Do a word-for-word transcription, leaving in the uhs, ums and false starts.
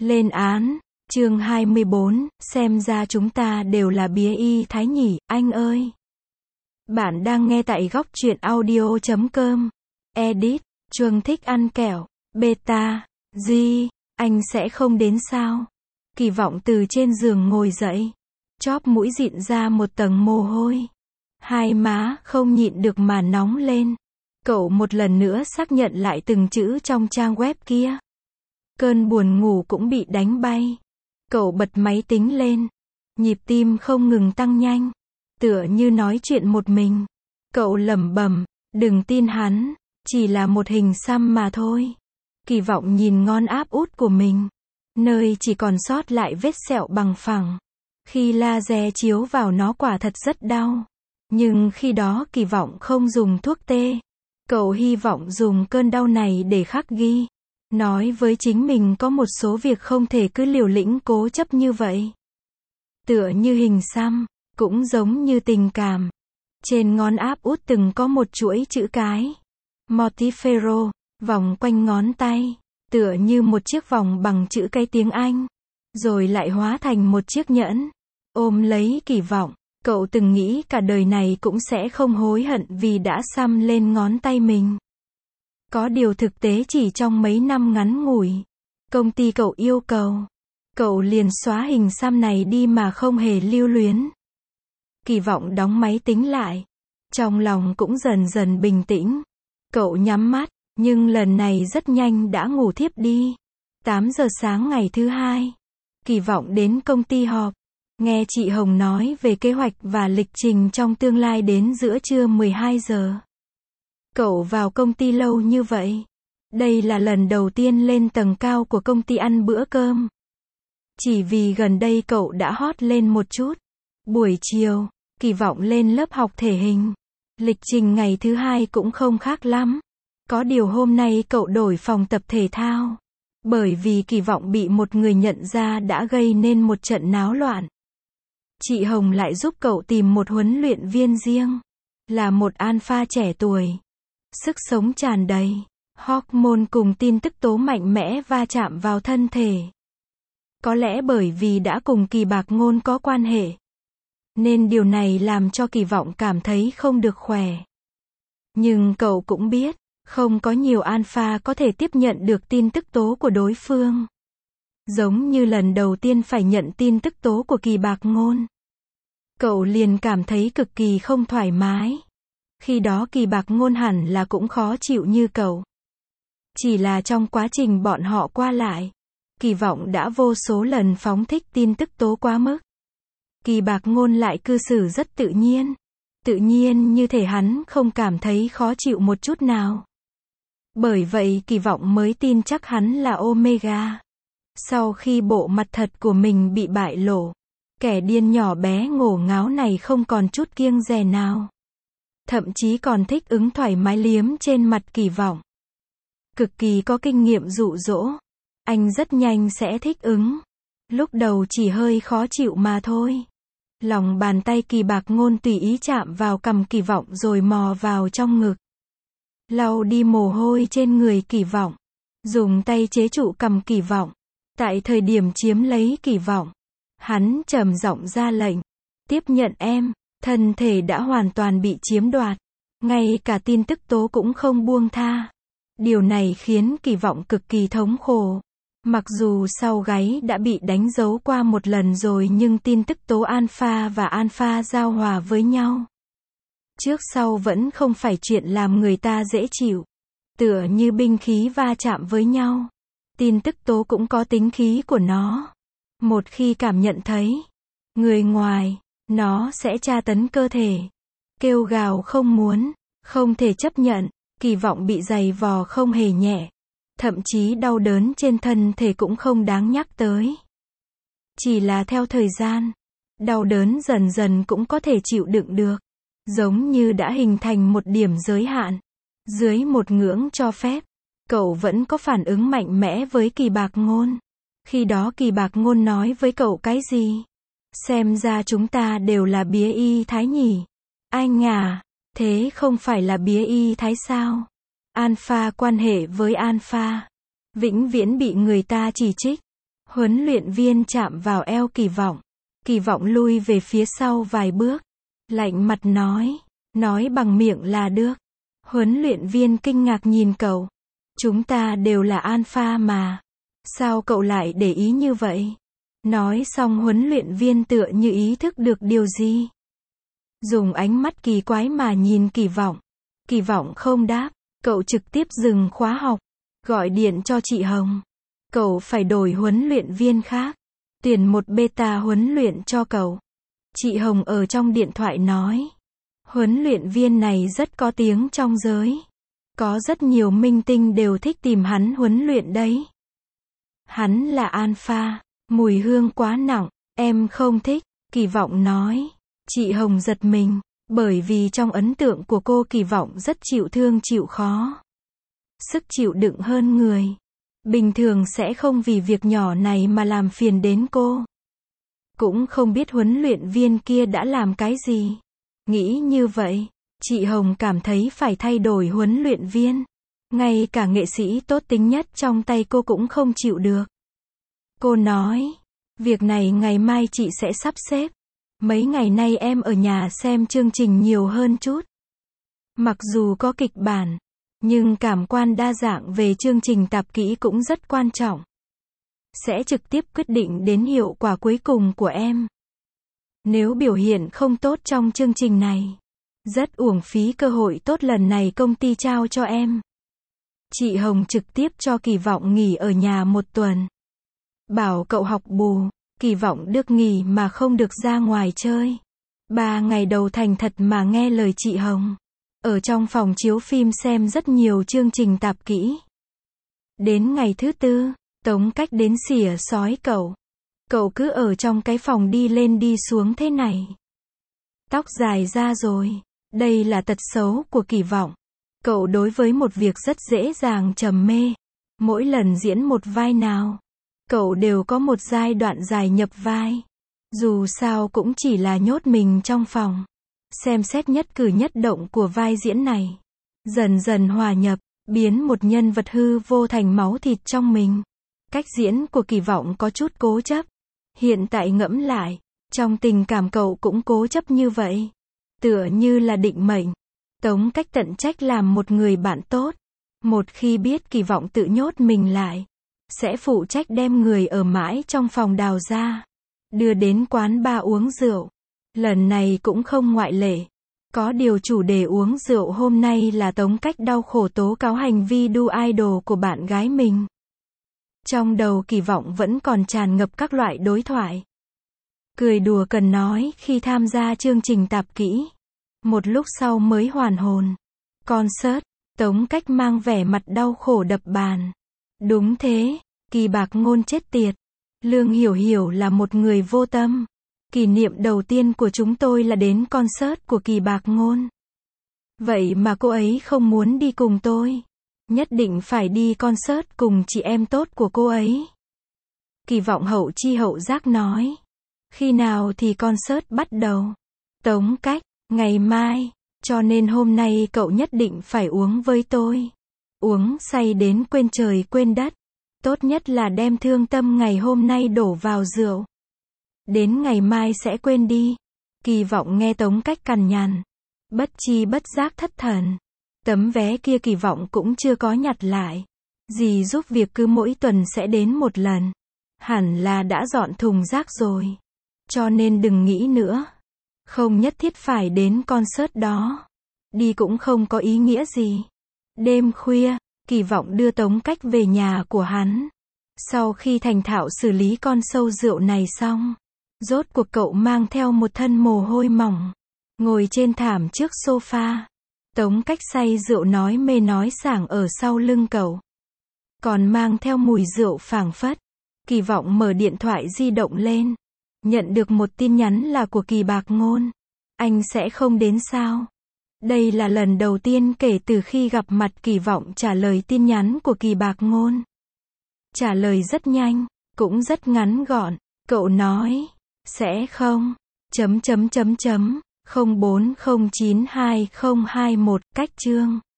Lên án, chương hai mươi bốn, xem ra chúng ta đều là bía y thái nhỉ, anh ơi. Bạn đang nghe tại góc truyện audio chấm com. Edit, Chuông thích ăn kẹo. Beta, Di, anh sẽ không đến sao? Kỳ vọng từ trên giường ngồi dậy. Chóp mũi dịn ra một tầng mồ hôi. Hai má không nhịn được mà nóng lên. Cậu một lần nữa xác nhận lại từng chữ trong trang web kia. Cơn buồn ngủ cũng bị đánh bay. Cậu bật máy tính lên. Nhịp tim không ngừng tăng nhanh. Tựa như nói chuyện một mình. Cậu lẩm bẩm, đừng tin hắn, chỉ là một hình xăm mà thôi. Kỳ vọng nhìn ngón áp út của mình. Nơi chỉ còn sót lại vết sẹo bằng phẳng. Khi laser chiếu vào nó quả thật rất đau. Nhưng khi đó Kỳ vọng không dùng thuốc tê. Cậu hy vọng dùng cơn đau này để khắc ghi. Nói với chính mình có một số việc không thể cứ liều lĩnh cố chấp như vậy. Tựa như hình xăm, cũng giống như tình cảm. Trên ngón áp út từng có một chuỗi chữ cái. Mortifero, vòng quanh ngón tay. Tựa như một chiếc vòng bằng chữ cái tiếng Anh. Rồi lại hóa thành một chiếc nhẫn. Ôm lấy kỳ vọng. Cậu từng nghĩ cả đời này cũng sẽ không hối hận vì đã xăm lên ngón tay mình. Có điều thực tế chỉ trong mấy năm ngắn ngủi. Công ty cậu yêu cầu. Cậu liền xóa hình xăm này đi mà không hề lưu luyến. Kỳ vọng đóng máy tính lại. Trong lòng cũng dần dần bình tĩnh. Cậu nhắm mắt, nhưng lần này rất nhanh đã ngủ thiếp đi. tám giờ sáng ngày thứ hai. Kỳ vọng đến công ty họp. Nghe chị Hồng nói về kế hoạch và lịch trình trong tương lai đến giữa trưa mười hai giờ. Cậu vào công ty lâu như vậy. Đây là lần đầu tiên lên tầng cao của công ty ăn bữa cơm. Chỉ vì gần đây cậu đã hot lên một chút. Buổi chiều, Kỳ vọng lên lớp học thể hình. Lịch trình ngày thứ hai cũng không khác lắm. Có điều hôm nay cậu đổi phòng tập thể thao. Bởi vì Kỳ vọng bị một người nhận ra đã gây nên một trận náo loạn. Chị Hồng lại giúp cậu tìm một huấn luyện viên riêng. Là một alpha trẻ tuổi. Sức sống tràn đầy. Hormone cùng tin tức tố mạnh mẽ va chạm vào thân thể. Có lẽ bởi vì đã cùng Kỳ Bạc Ngôn có quan hệ. Nên điều này làm cho Kỳ vọng cảm thấy không được khỏe. Nhưng cậu cũng biết, không có nhiều alpha có thể tiếp nhận được tin tức tố của đối phương. Giống như lần đầu tiên phải nhận tin tức tố của Kỳ Bạc Ngôn. Cậu liền cảm thấy cực kỳ không thoải mái. Khi đó Kỳ Bạc Ngôn hẳn là cũng khó chịu như cậu. Chỉ là trong quá trình bọn họ qua lại, Kỳ vọng đã vô số lần phóng thích tin tức tố quá mức. Kỳ Bạc Ngôn lại cư xử rất tự nhiên. Tự nhiên như thể hắn không cảm thấy khó chịu một chút nào. Bởi vậy Kỳ vọng mới tin chắc hắn là Omega. Sau khi bộ mặt thật của mình bị bại lộ, kẻ điên nhỏ bé ngổ ngáo này không còn chút kiêng dè nào. Thậm chí còn thích ứng thoải mái liếm trên mặt Kỳ vọng. Cực kỳ có kinh nghiệm dụ dỗ. Anh rất nhanh sẽ thích ứng. Lúc đầu chỉ hơi khó chịu mà thôi. Lòng bàn tay Kỳ Bạc Ngôn tùy ý chạm vào cằm Kỳ vọng rồi mò vào trong ngực. Lau đi mồ hôi trên người Kỳ vọng. Dùng tay chế trụ cằm Kỳ vọng. Tại thời điểm chiếm lấy Kỳ vọng, hắn trầm giọng ra lệnh. Tiếp nhận em. Thân thể đã hoàn toàn bị chiếm đoạt. Ngay cả tin tức tố cũng không buông tha. Điều này khiến Kỳ vọng cực kỳ thống khổ. Mặc dù sau gáy đã bị đánh dấu qua một lần rồi nhưng tin tức tố alpha và alpha giao hòa với nhau. Trước sau vẫn không phải chuyện làm người ta dễ chịu. Tựa như binh khí va chạm với nhau. Tin tức tố cũng có tính khí của nó. Một khi cảm nhận thấy người ngoài, nó sẽ tra tấn cơ thể. Kêu gào không muốn, không thể chấp nhận. Kỳ vọng bị giày vò không hề nhẹ. Thậm chí đau đớn trên thân thể cũng không đáng nhắc tới. Chỉ là theo thời gian, đau đớn dần dần cũng có thể chịu đựng được. Giống như đã hình thành một điểm giới hạn. Dưới một ngưỡng cho phép, cậu vẫn có phản ứng mạnh mẽ với Kỳ Bạc Ngôn. Khi đó Kỳ Bạc Ngôn nói với cậu cái gì? Xem ra chúng ta đều là bía y thái nhỉ? Anh à, thế không phải là bía y thái sao? Alpha quan hệ với alpha, vĩnh viễn bị người ta chỉ trích. Huấn luyện viên chạm vào eo Kỳ Vọng. Kỳ Vọng lui về phía sau vài bước. Lạnh mặt nói. Nói bằng miệng là được. Huấn luyện viên kinh ngạc nhìn cậu. Chúng ta đều là alpha mà. Sao cậu lại để ý như vậy? Nói xong huấn luyện viên tựa như ý thức được điều gì. Dùng ánh mắt kỳ quái mà nhìn Kỳ Vọng. Kỳ Vọng không đáp. Cậu trực tiếp dừng khóa học. Gọi điện cho chị Hồng. Cậu phải đổi huấn luyện viên khác. Tuyển một beta huấn luyện cho cậu. Chị Hồng ở trong điện thoại nói. Huấn luyện viên này rất có tiếng trong giới. Có rất nhiều minh tinh đều thích tìm hắn huấn luyện đấy. Hắn là alpha. Mùi hương quá nặng. Em không thích. Kỳ Vọng nói. Chị Hồng giật mình. Bởi vì trong ấn tượng của cô Kỳ Vọng rất chịu thương chịu khó. Sức chịu đựng hơn người. Bình thường sẽ không vì việc nhỏ này mà làm phiền đến cô. Cũng không biết huấn luyện viên kia đã làm cái gì. Nghĩ như vậy, chị Hồng cảm thấy phải thay đổi huấn luyện viên. Ngay cả nghệ sĩ tốt tính nhất trong tay cô cũng không chịu được. Cô nói, việc này ngày mai chị sẽ sắp xếp. Mấy ngày nay em ở nhà xem chương trình nhiều hơn chút. Mặc dù có kịch bản, nhưng cảm quan đa dạng về chương trình tạp kỹ cũng rất quan trọng. Sẽ trực tiếp quyết định đến hiệu quả cuối cùng của em. Nếu biểu hiện không tốt trong chương trình này, rất uổng phí cơ hội tốt lần này công ty trao cho em. Chị Hồng trực tiếp cho Kỳ Vọng nghỉ ở nhà một tuần. Bảo cậu học bù, Kỳ Vọng được nghỉ mà không được ra ngoài chơi. Ba ngày đầu thành thật mà nghe lời chị Hồng. Ở trong phòng chiếu phim xem rất nhiều chương trình tạp kỹ. Đến ngày thứ tư, Tống Cách đến xỉa xói cậu. Cậu cứ ở trong cái phòng đi lên đi xuống thế này. Tóc dài ra rồi. Đây là tật xấu của Kỳ Vọng. Cậu đối với một việc rất dễ dàng trầm mê. Mỗi lần diễn một vai nào, cậu đều có một giai đoạn dài nhập vai. Dù sao cũng chỉ là nhốt mình trong phòng. Xem xét nhất cử nhất động của vai diễn này. Dần dần hòa nhập, biến một nhân vật hư vô thành máu thịt trong mình. Cách diễn của Kỳ Vọng có chút cố chấp. Hiện tại ngẫm lại, trong tình cảm cậu cũng cố chấp như vậy. Tựa như là định mệnh. Tống Cách tận trách làm một người bạn tốt. Một khi biết Kỳ Vọng tự nhốt mình lại, sẽ phụ trách đem người ở mãi trong phòng đào ra. Đưa đến quán bar uống rượu. Lần này cũng không ngoại lệ. Có điều chủ đề uống rượu hôm nay là Tống Cách đau khổ tố cáo hành vi đu idol của bạn gái mình. Trong đầu Kỳ Vọng vẫn còn tràn ngập các loại đối thoại. Cười đùa cần nói khi tham gia chương trình tạp kỹ. Một lúc sau mới hoàn hồn. Concert, Tống Cách mang vẻ mặt đau khổ đập bàn. Đúng thế, Kỳ Bạc Ngôn chết tiệt. Lương Hiểu Hiểu là một người vô tâm. Kỷ niệm đầu tiên của chúng tôi là đến concert của Kỳ Bạc Ngôn. Vậy mà cô ấy không muốn đi cùng tôi. Nhất định phải đi concert cùng chị em tốt của cô ấy. Kỳ Vọng hậu chi hậu giác nói. Khi nào thì concert bắt đầu? Tống Cách, ngày mai. Cho nên hôm nay cậu nhất định phải uống với tôi. Uống say đến quên trời quên đất. Tốt nhất là đem thương tâm ngày hôm nay đổ vào rượu. Đến ngày mai sẽ quên đi. Kỳ Vọng nghe Tống Cách cằn nhằn. Bất chi bất giác thất thần. Tấm vé kia Kỳ Vọng cũng chưa có nhặt lại. Dì giúp việc cứ mỗi tuần sẽ đến một lần. Hẳn là đã dọn thùng rác rồi. Cho nên đừng nghĩ nữa. Không nhất thiết phải đến concert đó. Đi cũng không có ý nghĩa gì. Đêm khuya, Kỳ Vọng đưa Tống Cách về nhà của hắn. Sau khi thành thạo xử lý con sâu rượu này xong, rốt cuộc cậu mang theo một thân mồ hôi mỏng. Ngồi trên thảm trước sofa. Tống Cách say rượu nói mê nói sảng ở sau lưng cậu. Còn mang theo mùi rượu phảng phất. Kỳ Vọng mở điện thoại di động lên. Nhận được một tin nhắn là của Kỳ Bạc Ngôn. Anh sẽ không đến sao? Đây là lần đầu tiên kể từ khi gặp mặt Kỳ Vọng trả lời tin nhắn của Kỳ Bạc Ngôn. Trả lời rất nhanh, cũng rất ngắn gọn. Cậu nói, sẽ không, chấm chấm chấm chấm, không bốn không chín hai không hai một, cách chương.